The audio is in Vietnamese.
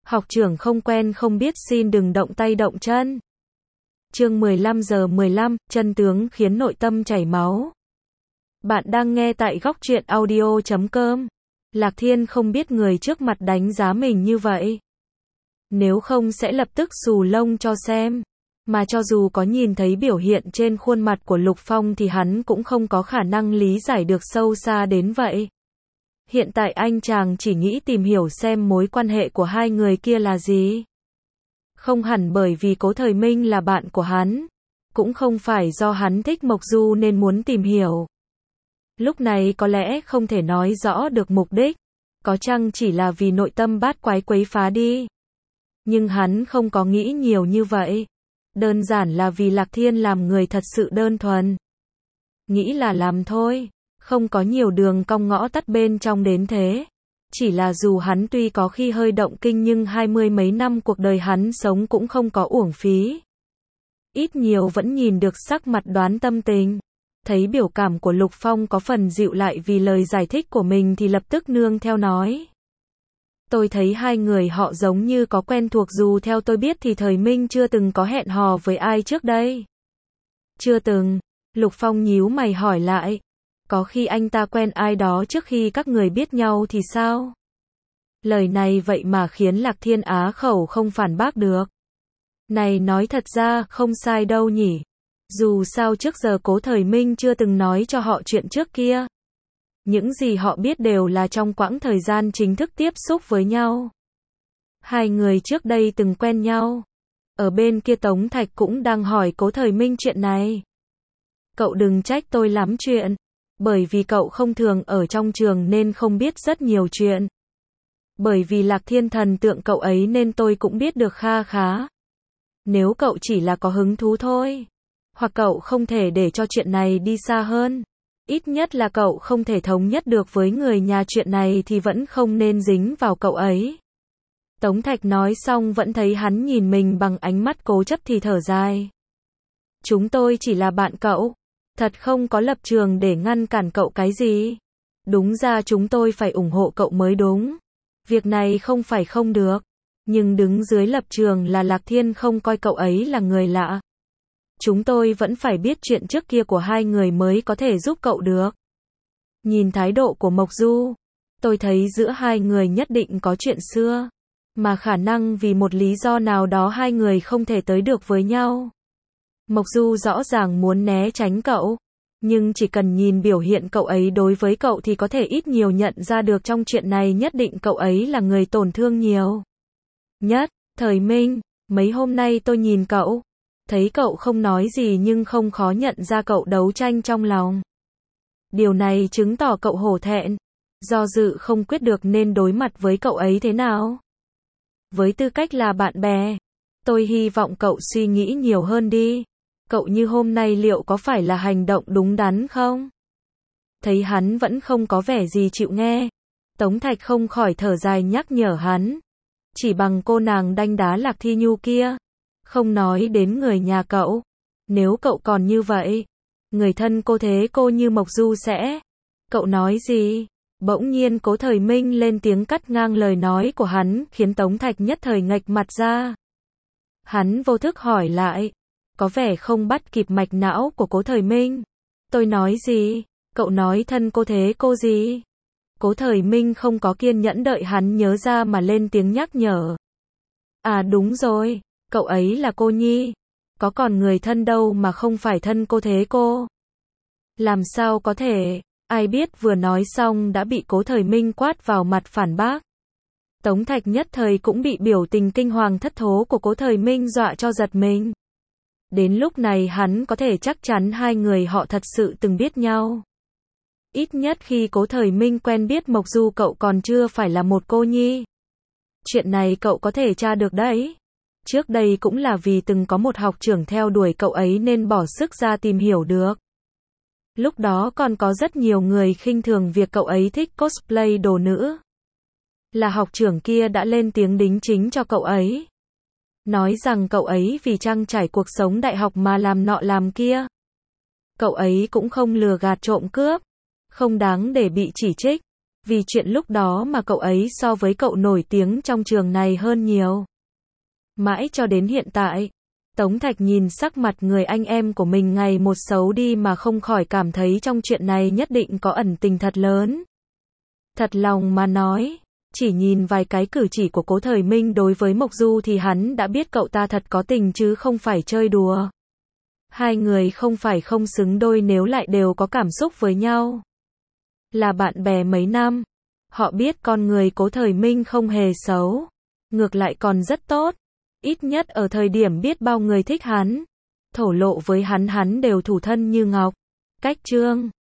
Học trưởng không quen không biết xin đừng động tay động chân. Chương 15:15, chân tướng khiến nội tâm chảy máu. Bạn đang nghe tại góc truyện audio.com. Lạc Thiên không biết người trước mặt đánh giá mình như vậy. Nếu không sẽ lập tức xù lông cho xem. Mà cho dù có nhìn thấy biểu hiện trên khuôn mặt của Lục Phong thì hắn cũng không có khả năng lý giải được sâu xa đến vậy. Hiện tại anh chàng chỉ nghĩ tìm hiểu xem mối quan hệ của hai người kia là gì. Không hẳn bởi vì Cố Thời Minh là bạn của hắn. Cũng không phải do hắn thích Mộc Du nên muốn tìm hiểu. Lúc này có lẽ không thể nói rõ được mục đích. Có chăng chỉ là vì nội tâm bát quái quấy phá đi. Nhưng hắn không có nghĩ nhiều như vậy. Đơn giản là vì Lạc Thiên làm người thật sự đơn thuần. Nghĩ là làm thôi. Không có nhiều đường cong ngõ tắt bên trong đến thế. Chỉ là dù hắn tuy có khi hơi động kinh nhưng 20 mấy năm cuộc đời hắn sống cũng không có uổng phí. Ít nhiều vẫn nhìn được sắc mặt đoán tâm tình. Thấy biểu cảm của Lục Phong có phần dịu lại vì lời giải thích của mình thì lập tức nương theo nói. Tôi thấy hai người họ giống như có quen thuộc, dù theo tôi biết thì Thời Minh chưa từng có hẹn hò với ai trước đây. Chưa từng. Lục Phong nhíu mày hỏi lại. Có khi anh ta quen ai đó trước khi các người biết nhau thì sao? Lời này vậy mà khiến Lạc Thiên á khẩu không phản bác được. Này, nói thật ra không sai đâu nhỉ. Dù sao trước giờ Cố Thời Minh chưa từng nói cho họ chuyện trước kia. Những gì họ biết đều là trong quãng thời gian chính thức tiếp xúc với nhau. Hai người trước đây từng quen nhau. Ở bên kia Tống Thạch cũng đang hỏi Cố Thời Minh chuyện này. Cậu đừng trách tôi lắm chuyện. Bởi vì cậu không thường ở trong trường nên không biết rất nhiều chuyện. Bởi vì Lạc Thiên thần tượng cậu ấy nên tôi cũng biết được kha khá. Nếu cậu chỉ là có hứng thú thôi. Hoặc cậu không thể để cho chuyện này đi xa hơn. Ít nhất là cậu không thể thống nhất được với người nhà chuyện này thì vẫn không nên dính vào cậu ấy. Tống Thạch nói xong vẫn thấy hắn nhìn mình bằng ánh mắt cố chấp thì thở dài. Chúng tôi chỉ là bạn cậu. Thật không có lập trường để ngăn cản cậu cái gì. Đúng ra chúng tôi phải ủng hộ cậu mới đúng. Việc này không phải không được. Nhưng đứng dưới lập trường là Lạc Thiên không coi cậu ấy là người lạ. Chúng tôi vẫn phải biết chuyện trước kia của hai người mới có thể giúp cậu được. Nhìn thái độ của Mộc Du, tôi thấy giữa hai người nhất định có chuyện xưa. Mà khả năng vì một lý do nào đó hai người không thể tới được với nhau. Mộc Du rõ ràng muốn né tránh cậu. Nhưng chỉ cần nhìn biểu hiện cậu ấy đối với cậu thì có thể ít nhiều nhận ra được trong chuyện này nhất định cậu ấy là người tổn thương nhiều nhất. Thời Minh, mấy hôm nay tôi nhìn cậu. Thấy cậu không nói gì nhưng không khó nhận ra cậu đấu tranh trong lòng. Điều này chứng tỏ cậu hổ thẹn. Do dự không quyết được nên đối mặt với cậu ấy thế nào. Với tư cách là bạn bè, tôi hy vọng cậu suy nghĩ nhiều hơn đi. Cậu như hôm nay liệu có phải là hành động đúng đắn không? Thấy hắn vẫn không có vẻ gì chịu nghe. Tống Thạch không khỏi thở dài nhắc nhở hắn. Chỉ bằng cô nàng đanh đá Lạc Thi Nhu kia. Không nói đến người nhà cậu. Nếu cậu còn như vậy, người thân cô thế cô như Mộc Du sẽ. Cậu nói gì? Bỗng nhiên Cố Thời Minh lên tiếng cắt ngang lời nói của hắn khiến Tống Thạch nhất thời nghệch mặt ra. Hắn vô thức hỏi lại. Có vẻ không bắt kịp mạch não của Cố Thời Minh. Tôi nói gì? Cậu nói thân cô thế cô gì? Cố Thời Minh không có kiên nhẫn đợi hắn nhớ ra mà lên tiếng nhắc nhở. À đúng rồi, cậu ấy là cô Nhi. Có còn người thân đâu mà không phải thân cô thế cô. Làm sao có thể? Ai biết vừa nói xong đã bị Cố Thời Minh quát vào mặt phản bác. Tống Thạch nhất thời cũng bị biểu tình kinh hoàng thất thố của Cố Thời Minh dọa cho giật mình. Đến lúc này hắn có thể chắc chắn hai người họ thật sự từng biết nhau. Ít nhất khi Cố Thời Minh quen biết Mộc Du cậu còn chưa phải là một cô nhi. Chuyện này cậu có thể tra được đấy. Trước đây cũng là vì từng có một học trưởng theo đuổi cậu ấy nên bỏ sức ra tìm hiểu được. Lúc đó còn có rất nhiều người khinh thường việc cậu ấy thích cosplay đồ nữ. Là học trưởng kia đã lên tiếng đính chính cho cậu ấy. Nói rằng cậu ấy vì trang trải cuộc sống đại học mà làm nọ làm kia. Cậu ấy cũng không lừa gạt trộm cướp. Không đáng để bị chỉ trích. Vì chuyện lúc đó mà cậu ấy so với cậu nổi tiếng trong trường này hơn nhiều. Mãi cho đến hiện tại, Tống Thạch nhìn sắc mặt người anh em của mình ngày một xấu đi mà không khỏi cảm thấy trong chuyện này nhất định có ẩn tình thật lớn. Thật lòng mà nói, chỉ nhìn vài cái cử chỉ của Cố Thời Minh đối với Mộc Du thì hắn đã biết cậu ta thật có tình chứ không phải chơi đùa. Hai người không phải không xứng đôi nếu lại đều có cảm xúc với nhau. Là bạn bè mấy năm, họ biết con người Cố Thời Minh không hề xấu, ngược lại còn rất tốt. Ít nhất ở thời điểm biết bao người thích hắn, thổ lộ với hắn đều thủ thân như ngọc. Cách chương